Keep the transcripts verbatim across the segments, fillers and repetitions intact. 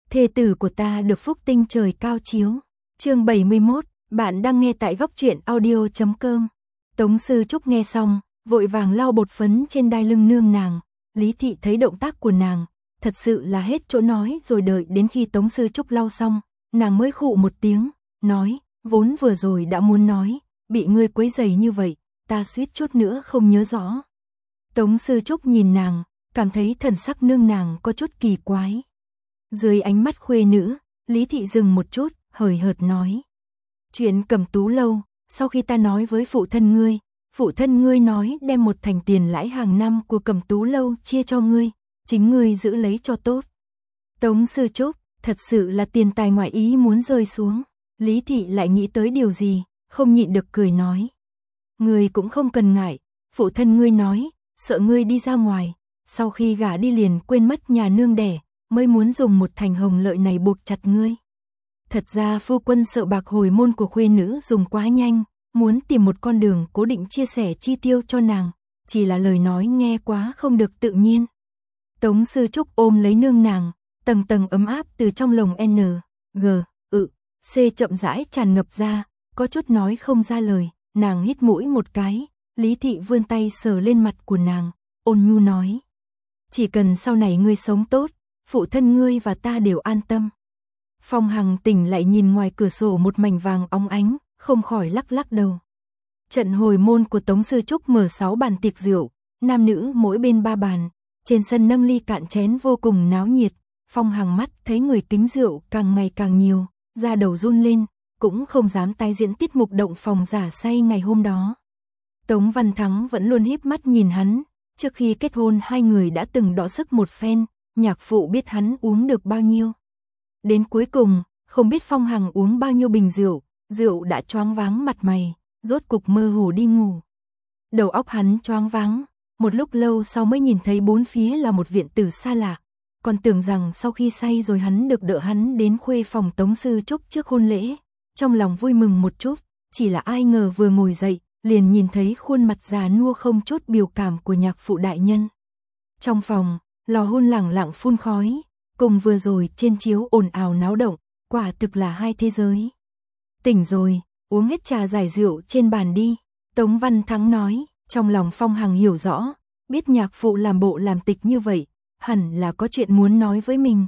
thê tử của ta được phúc tinh trời cao chiếu. Chương bảy mươi mốt, bạn đang nghe tại góc truyện audio chấm com. Tống Sư Trúc nghe xong, vội vàng lau bột phấn trên đai lưng nương nàng. Lý Thị thấy động tác của nàng, thật sự là hết chỗ nói, rồi đợi đến khi Tống Sư Trúc lau xong, nàng mới khụ một tiếng, nói, vốn vừa rồi đã muốn nói, bị ngươi quấy rầy như vậy, ta suýt chút nữa không nhớ rõ. Tống Sư Trúc nhìn nàng, cảm thấy thần sắc nương nàng có chút kỳ quái. Dưới ánh mắt khuê nữ, Lý Thị dừng một chút, hời hợt nói. Chuyện Cẩm Tú lâu, sau khi ta nói với phụ thân ngươi, phụ thân ngươi nói đem một thành tiền lãi hàng năm của Cẩm Tú lâu chia cho ngươi, chính ngươi giữ lấy cho tốt. Tống Sư Trúc, thật sự là tiền tài ngoại ý muốn rơi xuống. Lý Thị lại nghĩ tới điều gì, không nhịn được cười nói. Ngươi cũng không cần ngại, phụ thân ngươi nói, sợ ngươi đi ra ngoài, sau khi gả đi liền quên mất nhà nương đẻ, mới muốn dùng một thành hồng lợi này buộc chặt ngươi. Thật ra phu quân sợ bạc hồi môn của khuê nữ dùng quá nhanh, muốn tìm một con đường cố định chia sẻ chi tiêu cho nàng, chỉ là lời nói nghe quá không được tự nhiên. Tống Sư Trúc ôm lấy nương nàng, tầng tầng ấm áp từ trong lồng N, G, ự, C chậm rãi tràn ngập ra, có chút nói không ra lời, nàng hít mũi một cái, Lý Thị vươn tay sờ lên mặt của nàng, ôn nhu nói. Chỉ cần sau này ngươi sống tốt, phụ thân ngươi và ta đều an tâm. Phong Hằng tỉnh lại nhìn ngoài cửa sổ một mảnh vàng óng ánh, không khỏi lắc lắc đầu. Trận hồi môn của Tống Sư Trúc mở sáu bàn tiệc rượu, nam nữ mỗi bên ba bàn, trên sân nâng ly cạn chén vô cùng náo nhiệt. Phong Hằng mắt thấy người kính rượu càng ngày càng nhiều, da đầu run lên, cũng không dám tái diễn tiết mục động phòng giả say ngày hôm đó. Tống Văn Thắng vẫn luôn híp mắt nhìn hắn, trước khi kết hôn hai người đã từng đọ sức một phen, nhạc phụ biết hắn uống được bao nhiêu. Đến cuối cùng, không biết Phong Hằng uống bao nhiêu bình rượu, rượu đã choáng váng mặt mày, rốt cục mơ hồ đi ngủ. Đầu óc hắn choáng váng, một lúc lâu sau mới nhìn thấy bốn phía là một viện tử xa lạ, còn tưởng rằng sau khi say rồi hắn được đỡ hắn đến khuê phòng Tống Sư Trúc trước hôn lễ, trong lòng vui mừng một chút, chỉ là ai ngờ vừa ngồi dậy, liền nhìn thấy khuôn mặt già nua không chút biểu cảm của nhạc phụ đại nhân. Trong phòng, lò hun lẳng lặng phun khói, cùng vừa rồi trên chiếu ồn ào náo động, quả thực là hai thế giới. Tỉnh rồi, uống hết trà giải rượu trên bàn đi, Tống Văn Thắng nói, trong lòng Phong Hằng hiểu rõ, biết nhạc phụ làm bộ làm tịch như vậy, hẳn là có chuyện muốn nói với mình.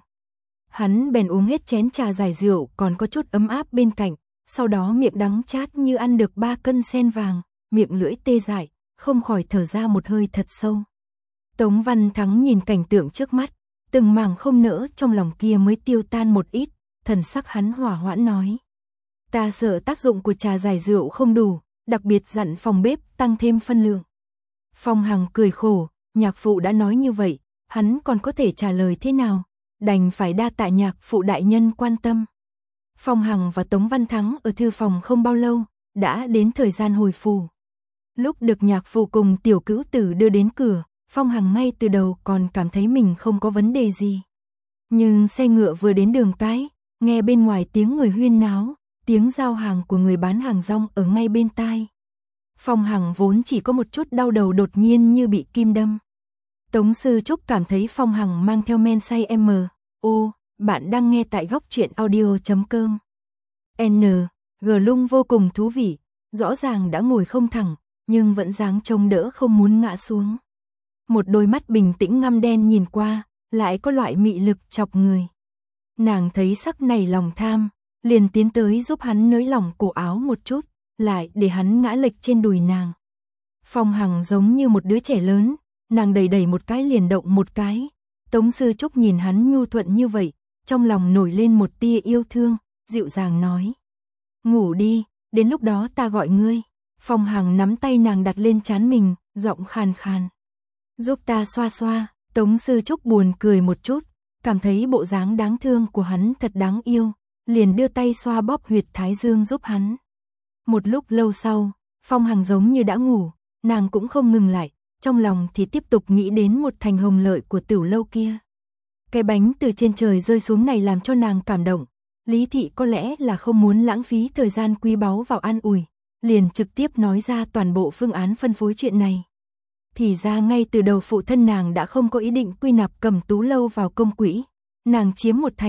Hắn bèn uống hết chén trà giải rượu còn có chút ấm áp bên cạnh, sau đó miệng đắng chát như ăn được ba cân sen vàng, miệng lưỡi tê dại, không khỏi thở ra một hơi thật sâu. Tống Văn Thắng nhìn cảnh tượng trước mắt, từng mảng không nỡ trong lòng kia mới tiêu tan một ít, thần sắc hắn hỏa hoãn nói. Ta sợ tác dụng của trà giải rượu không đủ, đặc biệt dặn phòng bếp tăng thêm phân lượng. Phong Hằng cười khổ, nhạc phụ đã nói như vậy, hắn còn có thể trả lời thế nào, đành phải đa tạ nhạc phụ đại nhân quan tâm. Phong Hằng và Tống Văn Thắng ở thư phòng không bao lâu, đã đến thời gian hồi phủ. Lúc được nhạc phụ cùng tiểu cữu tử đưa đến cửa, Phong Hằng ngay từ đầu còn cảm thấy mình không có vấn đề gì. Nhưng xe ngựa vừa đến đường cái, nghe bên ngoài tiếng người huyên náo, tiếng giao hàng của người bán hàng rong ở ngay bên tai. Phong Hằng vốn chỉ có một chút đau đầu đột nhiên như bị kim đâm. Tống Sư Trúc cảm thấy Phong Hằng mang theo men say M, O, bạn đang nghe tại góc truyện audio chấm com. N, G lung vô cùng thú vị, rõ ràng đã ngồi không thẳng, nhưng vẫn dáng trông đỡ không muốn ngã xuống. Một đôi mắt bình tĩnh ngăm đen nhìn qua, lại có loại mị lực chọc người. Nàng thấy sắc này lòng tham, liền tiến tới giúp hắn nới lỏng cổ áo một chút, lại để hắn ngã lệch trên đùi nàng. Phong Hằng giống như một đứa trẻ lớn, nàng đẩy đẩy một cái liền động một cái. Tống Sư Trúc nhìn hắn nhu thuận như vậy, trong lòng nổi lên một tia yêu thương, dịu dàng nói. Ngủ đi, đến lúc đó ta gọi ngươi. Phong Hằng nắm tay nàng đặt lên trán mình, giọng khàn khàn. Giúp ta xoa xoa, Tống Sư Trúc buồn cười một chút, cảm thấy bộ dáng đáng thương của hắn thật đáng yêu, liền đưa tay xoa bóp huyệt thái dương giúp hắn. Một lúc lâu sau, Phong Hằng giống như đã ngủ, nàng cũng không ngừng lại, trong lòng thì tiếp tục nghĩ đến một thành hồng lợi của tiểu lâu kia. Cái bánh từ trên trời rơi xuống này làm cho nàng cảm động, Lý Thị có lẽ là không muốn lãng phí thời gian quý báu vào an ủi, liền trực tiếp nói ra toàn bộ phương án phân phối chuyện này. Thì ra ngay từ đầu phụ thân nàng đã không có ý định quy nạp Cẩm Tú lâu vào công quỹ, nàng chiếm một thành,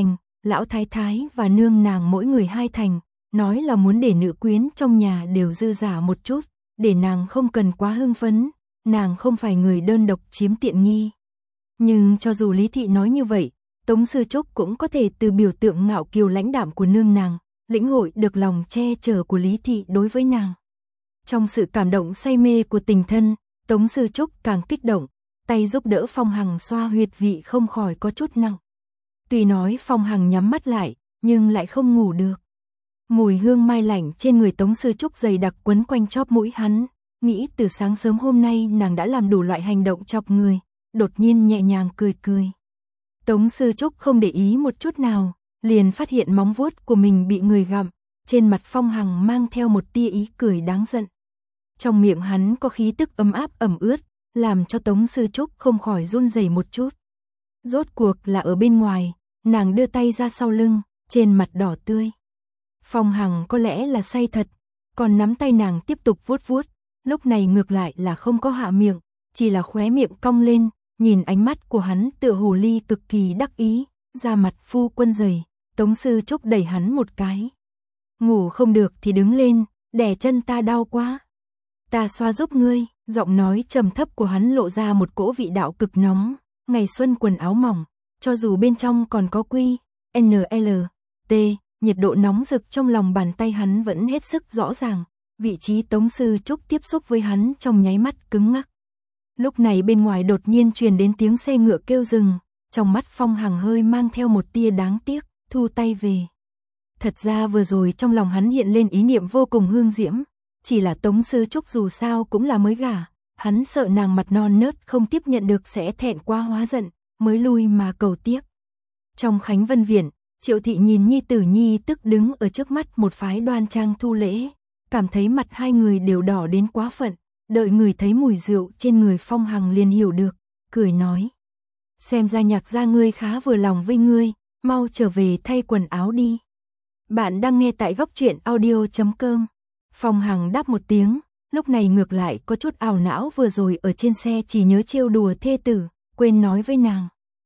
lão thái thái và nương nàng mỗi người hai thành, nói là muốn để nữ quyến trong nhà đều dư giả một chút, để nàng không cần quá hưng phấn, nàng không phải người đơn độc chiếm tiện nghi. Nhưng cho dù Lý Thị nói như vậy, Tống Sư Trúc cũng có thể từ biểu tượng ngạo kiều lãnh đạm của nương nàng, lĩnh hội được lòng che chở của Lý Thị đối với nàng. Trong sự cảm động say mê của tình thân, Tống Sư Trúc càng kích động, tay giúp đỡ Phong Hằng xoa huyệt vị không khỏi có chút nặng. Tuy nói Phong Hằng nhắm mắt lại, nhưng lại không ngủ được. Mùi hương mai lạnh trên người Tống Sư Trúc dày đặc quấn quanh chóp mũi hắn, nghĩ từ sáng sớm hôm nay nàng đã làm đủ loại hành động chọc người, đột nhiên nhẹ nhàng cười cười. Tống Sư Trúc không để ý một chút nào, liền phát hiện móng vuốt của mình bị người gặm, trên mặt Phong Hằng mang theo một tia ý cười đáng giận. Trong miệng hắn có khí tức ấm áp ẩm ướt, làm cho Tống Sư Trúc không khỏi run rẩy một chút. Rốt cuộc là ở bên ngoài, nàng đưa tay ra sau lưng, trên mặt đỏ tươi. Phong Hằng có lẽ là say thật, còn nắm tay nàng tiếp tục vuốt vuốt, lúc này ngược lại là không có hạ miệng, chỉ là khóe miệng cong lên, nhìn ánh mắt của hắn tựa hồ ly cực kỳ đắc ý, ra mặt phu quân dày, Tống Sư Trúc đẩy hắn một cái. Ngủ không được thì đứng lên, đè chân ta đau quá. Ta xoa giúp ngươi, giọng nói trầm thấp của hắn lộ ra một cỗ vị đạo cực nóng, ngày xuân quần áo mỏng, cho dù bên trong còn có quy, en lờ, t, nhiệt độ nóng rực trong lòng bàn tay hắn vẫn hết sức rõ ràng, vị trí Tống Sư Trúc tiếp xúc với hắn trong nháy mắt cứng ngắc. Lúc này bên ngoài đột nhiên truyền đến tiếng xe ngựa kêu dừng, trong mắt Phong Hằng hơi mang theo một tia đáng tiếc, thu tay về. Thật ra vừa rồi trong lòng hắn hiện lên ý niệm vô cùng hương diễm, chỉ là Tống Sư Trúc dù sao cũng là mới gả, hắn sợ nàng mặt non nớt không tiếp nhận được sẽ thẹn quá hóa giận, mới lui mà cầu tiếp. Trong Khánh Vân Viện, Triệu Thị nhìn nhi tử nhi tức đứng ở trước mắt một phái đoan trang thu lễ, cảm thấy mặt hai người đều đỏ đến quá phận, đợi người thấy mùi rượu trên người Phong Hằng liền hiểu được, cười nói. Xem ra Nhạc gia ngươi khá vừa lòng với ngươi, mau trở về thay quần áo đi. Bạn đang nghe tại góc truyện audio chấm com. Phong Hằng đáp một tiếng, lúc này ngược lại có chút ảo não, vừa rồi ở trên xe chỉ nhớ trêu đùa thê tử, quên nói với nàng.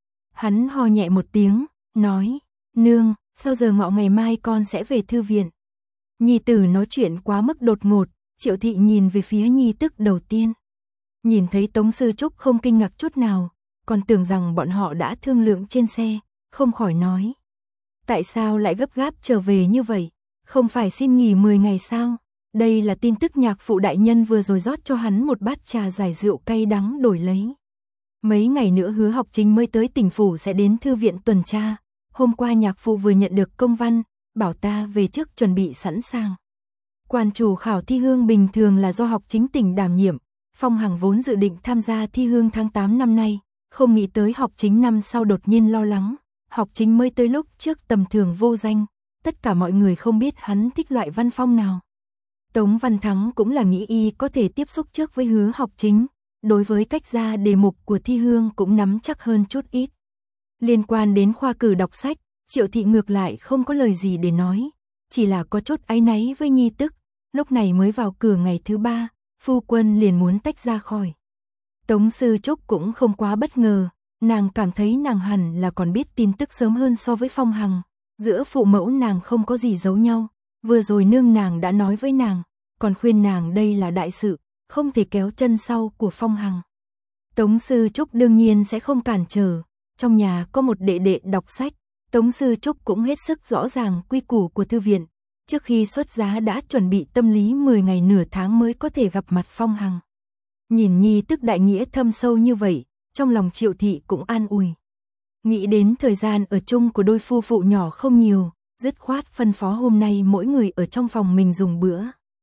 Hắn ho nhẹ một tiếng, nói, nương, sau giờ ngọ ngày mai con sẽ về thư viện. Nhi tử nói chuyện quá mức đột ngột, Triệu Thị nhìn về phía nhi tức đầu tiên. Nhìn thấy Tống Sư Trúc không kinh ngạc chút nào, còn tưởng rằng bọn họ đã thương lượng trên xe, không khỏi nói. Tại sao lại gấp gáp trở về như vậy, không phải xin nghỉ mười ngày sao? Đây là tin tức nhạc phụ đại nhân vừa rồi rót cho hắn một bát trà giải rượu cay đắng đổi lấy. Mấy ngày nữa Hứa Học Chính mới tới tỉnh phủ sẽ đến thư viện tuần tra. Hôm qua nhạc phụ vừa nhận được công văn, bảo ta về trước chuẩn bị sẵn sàng. Quan chủ khảo thi hương bình thường là do Học Chính tỉnh đảm nhiệm. Phong Hằng vốn dự định tham gia thi hương tháng tám năm nay, không nghĩ tới Học Chính năm sau đột nhiên lo lắng. Học Chính mới tới lúc trước tầm thường vô danh, tất cả mọi người không biết hắn thích loại văn phong nào. Tống Văn Thắng cũng là nghĩ y có thể tiếp xúc trước với Hứa Học Chính, đối với cách ra đề mục của thi hương cũng nắm chắc hơn chút ít. Liên quan đến khoa cử đọc sách, Triệu Thị ngược lại không có lời gì để nói, chỉ là có chút áy náy với nhi tức, lúc này mới vào cửa ngày thứ ba, phu quân liền muốn tách ra khỏi. Tống Sư Trúc cũng không quá bất ngờ, nàng cảm thấy nàng hẳn là còn biết tin tức sớm hơn so với Phong Hằng, giữa phụ mẫu nàng không có gì giấu nhau, vừa rồi nương nàng đã nói với nàng, còn khuyên nàng đây là đại sự, không thể kéo chân sau của Phong Hằng. Tống Sư Trúc đương nhiên sẽ không cản trở, trong nhà có một đệ đệ đọc sách, Tống Sư Trúc cũng hết sức rõ ràng quy củ của thư viện, trước khi xuất giá đã chuẩn bị tâm lý mười ngày nửa tháng mới có thể gặp mặt Phong Hằng. Nhìn nhi tức đại nghĩa thâm sâu như vậy, trong lòng Triệu Thị cũng an ủi. Nghĩ đến thời gian ở chung của đôi phu phụ nhỏ không nhiều, dứt khoát phân phó hôm nay mỗi người ở trong phòng mình dùng bữa.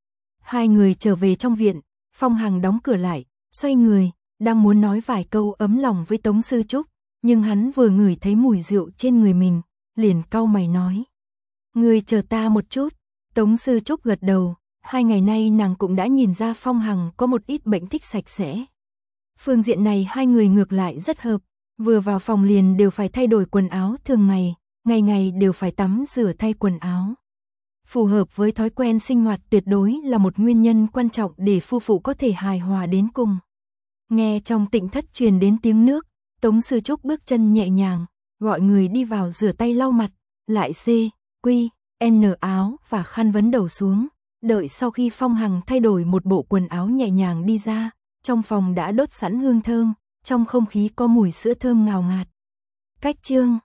Hai người trở về trong viện, Phong Hằng đóng cửa lại, xoay người, đang muốn nói vài câu ấm lòng với Tống Sư Trúc, nhưng hắn vừa ngửi thấy mùi rượu trên người mình, liền cau mày nói. Ngươi chờ ta một chút. Tống Sư Trúc gật đầu, hai ngày nay nàng cũng đã nhìn ra Phong Hằng có một ít bệnh thích sạch sẽ. Phương diện này hai người ngược lại rất hợp, vừa vào phòng liền đều phải thay đổi quần áo thường ngày, ngày ngày đều phải tắm rửa thay quần áo. Phù hợp với thói quen sinh hoạt tuyệt đối là một nguyên nhân quan trọng để phu phụ có thể hài hòa đến cùng. Nghe trong tịnh thất truyền đến tiếng nước, Tống Sư Trúc bước chân nhẹ nhàng, gọi người đi vào rửa tay lau mặt, lại C, Q, N áo và khăn vấn đầu xuống. Đợi sau khi Phong Hằng thay đổi một bộ quần áo nhẹ nhàng đi ra, trong phòng đã đốt sẵn hương thơm, trong không khí có mùi sữa thơm ngào ngạt. Cách chương